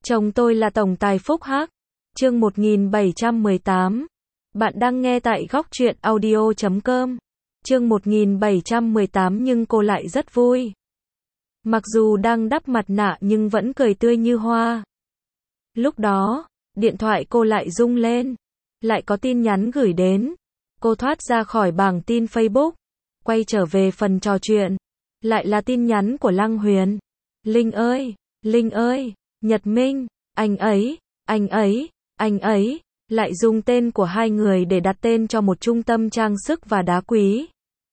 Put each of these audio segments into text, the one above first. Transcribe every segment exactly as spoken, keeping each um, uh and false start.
Chồng tôi là tổng tài Phúc Hắc. Chương một nghìn bảy trăm mười tám. Bạn đang nghe tại góc truyện audio chấm com. Chương một nghìn bảy trăm mười tám nhưng cô lại rất vui. Mặc dù đang đắp mặt nạ nhưng vẫn cười tươi như hoa. Lúc đó, điện thoại cô lại rung lên. Lại có tin nhắn gửi đến. Cô thoát ra khỏi bảng tin Facebook. Quay trở về phần trò chuyện. Lại là tin nhắn của Lăng Huyền. Linh ơi, Linh ơi, Nhật Minh, anh ấy, anh ấy, anh ấy, lại dùng tên của hai người để đặt tên cho một trung tâm trang sức và đá quý.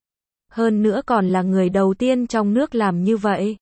Hơn nữa còn là người đầu tiên trong nước làm như vậy.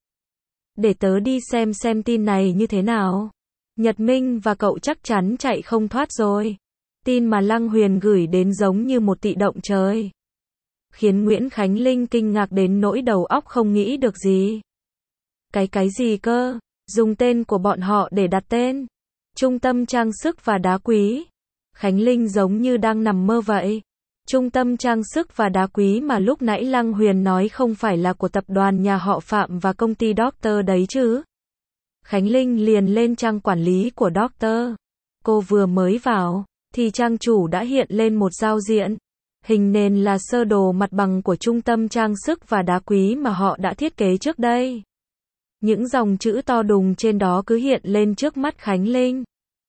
Để tớ đi xem xem tin này như thế nào. Nhật Minh và cậu chắc chắn chạy không thoát rồi. Tin mà Lăng Huyền gửi đến giống như một tị động trời. Khiến Nguyễn Khánh Linh kinh ngạc đến nỗi đầu óc không nghĩ được gì. Cái cái gì cơ? Dùng tên của bọn họ để đặt tên. Trung tâm trang sức và đá quý. Khánh Linh giống như đang nằm mơ vậy. Trung tâm trang sức và đá quý mà lúc nãy Lăng Huyền nói không phải là của tập đoàn nhà họ Phạm và công ty Doctor đấy chứ. Khánh Linh liền lên trang quản lý của Doctor. Cô vừa mới vào, thì trang chủ đã hiện lên một giao diện. Hình nền là sơ đồ mặt bằng của trung tâm trang sức và đá quý mà họ đã thiết kế trước đây. Những dòng chữ to đùng trên đó cứ hiện lên trước mắt Khánh Linh.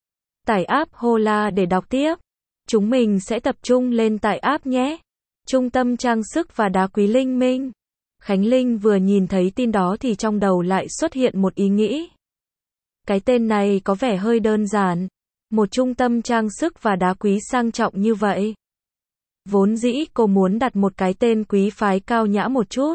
Tải app Hola để đọc tiếp. Chúng mình sẽ tập trung lên tải app nhé. Trung tâm trang sức và đá quý Linh Minh. Khánh Linh vừa nhìn thấy tin đó thì trong đầu lại xuất hiện một ý nghĩ. Cái tên này có vẻ hơi đơn giản. Một trung tâm trang sức và đá quý sang trọng như vậy. Vốn dĩ cô muốn đặt một cái tên quý phái cao nhã một chút.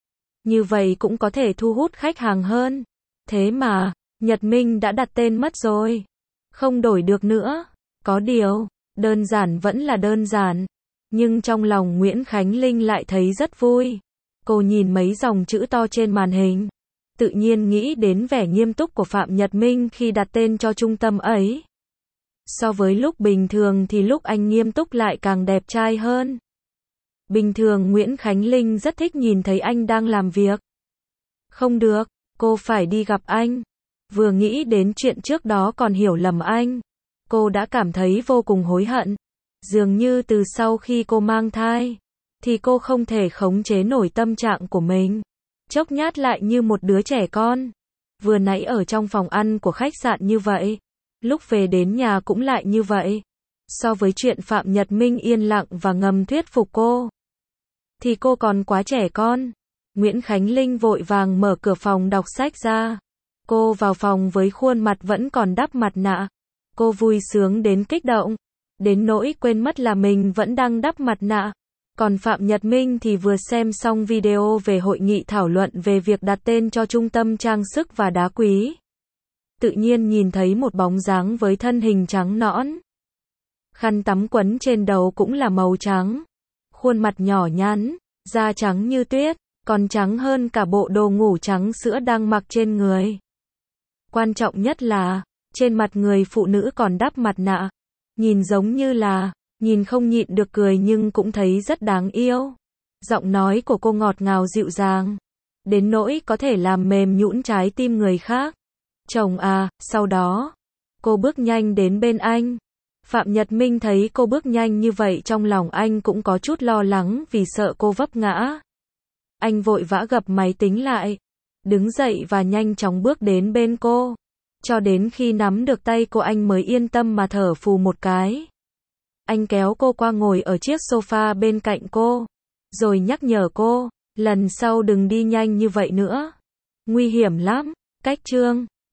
Như vậy cũng có thể thu hút khách hàng hơn. Thế mà, Nhật Minh đã đặt tên mất rồi. Không đổi được nữa. Có điều, đơn giản vẫn là đơn giản. Nhưng trong lòng Nguyễn Khánh Linh lại thấy rất vui. Cô nhìn mấy dòng chữ to trên màn hình. Tự nhiên nghĩ đến vẻ nghiêm túc của Phạm Nhật Minh khi đặt tên cho trung tâm ấy. So với lúc bình thường thì lúc anh nghiêm túc lại càng đẹp trai hơn. Bình thường Nguyễn Khánh Linh rất thích nhìn thấy anh đang làm việc. Không được, cô phải đi gặp anh. Vừa nghĩ đến chuyện trước đó còn hiểu lầm anh. Cô đã cảm thấy vô cùng hối hận. Dường như từ sau khi cô mang thai, thì cô không thể khống chế nổi tâm trạng của mình. Chốc nhát lại như một đứa trẻ con. Vừa nãy ở trong phòng ăn của khách sạn như vậy. Lúc về đến nhà cũng lại như vậy. So với chuyện Phạm Nhật Minh yên lặng và ngầm thuyết phục cô, thì cô còn quá trẻ con. Nguyễn Khánh Linh vội vàng mở cửa phòng đọc sách ra. Cô vào phòng với khuôn mặt vẫn còn đắp mặt nạ. Cô vui sướng đến kích động. Đến nỗi quên mất là mình vẫn đang đắp mặt nạ. Còn Phạm Nhật Minh thì vừa xem xong video về hội nghị thảo luận về việc đặt tên cho trung tâm trang sức và đá quý. Tự nhiên nhìn thấy một bóng dáng với thân hình trắng nõn. Khăn tắm quấn trên đầu cũng là màu trắng. Khuôn mặt nhỏ nhắn, da trắng như tuyết, còn trắng hơn cả bộ đồ ngủ trắng sữa đang mặc trên người. Quan trọng nhất là, trên mặt người phụ nữ còn đắp mặt nạ. Nhìn giống như là, nhìn không nhịn được cười nhưng cũng thấy rất đáng yêu. Giọng nói của cô ngọt ngào dịu dàng. Đến nỗi có thể làm mềm nhũn trái tim người khác. Chồng à, sau đó, cô bước nhanh đến bên anh. Phạm Nhật Minh thấy cô bước nhanh như vậy trong lòng anh cũng có chút lo lắng vì sợ cô vấp ngã. Anh vội vã gập máy tính lại, đứng dậy và nhanh chóng bước đến bên cô. Cho đến khi nắm được tay cô anh mới yên tâm mà thở phù một cái. Anh kéo cô qua ngồi ở chiếc sofa bên cạnh cô. Rồi nhắc nhở cô, lần sau đừng đi nhanh như vậy nữa. Nguy hiểm lắm. Cách chương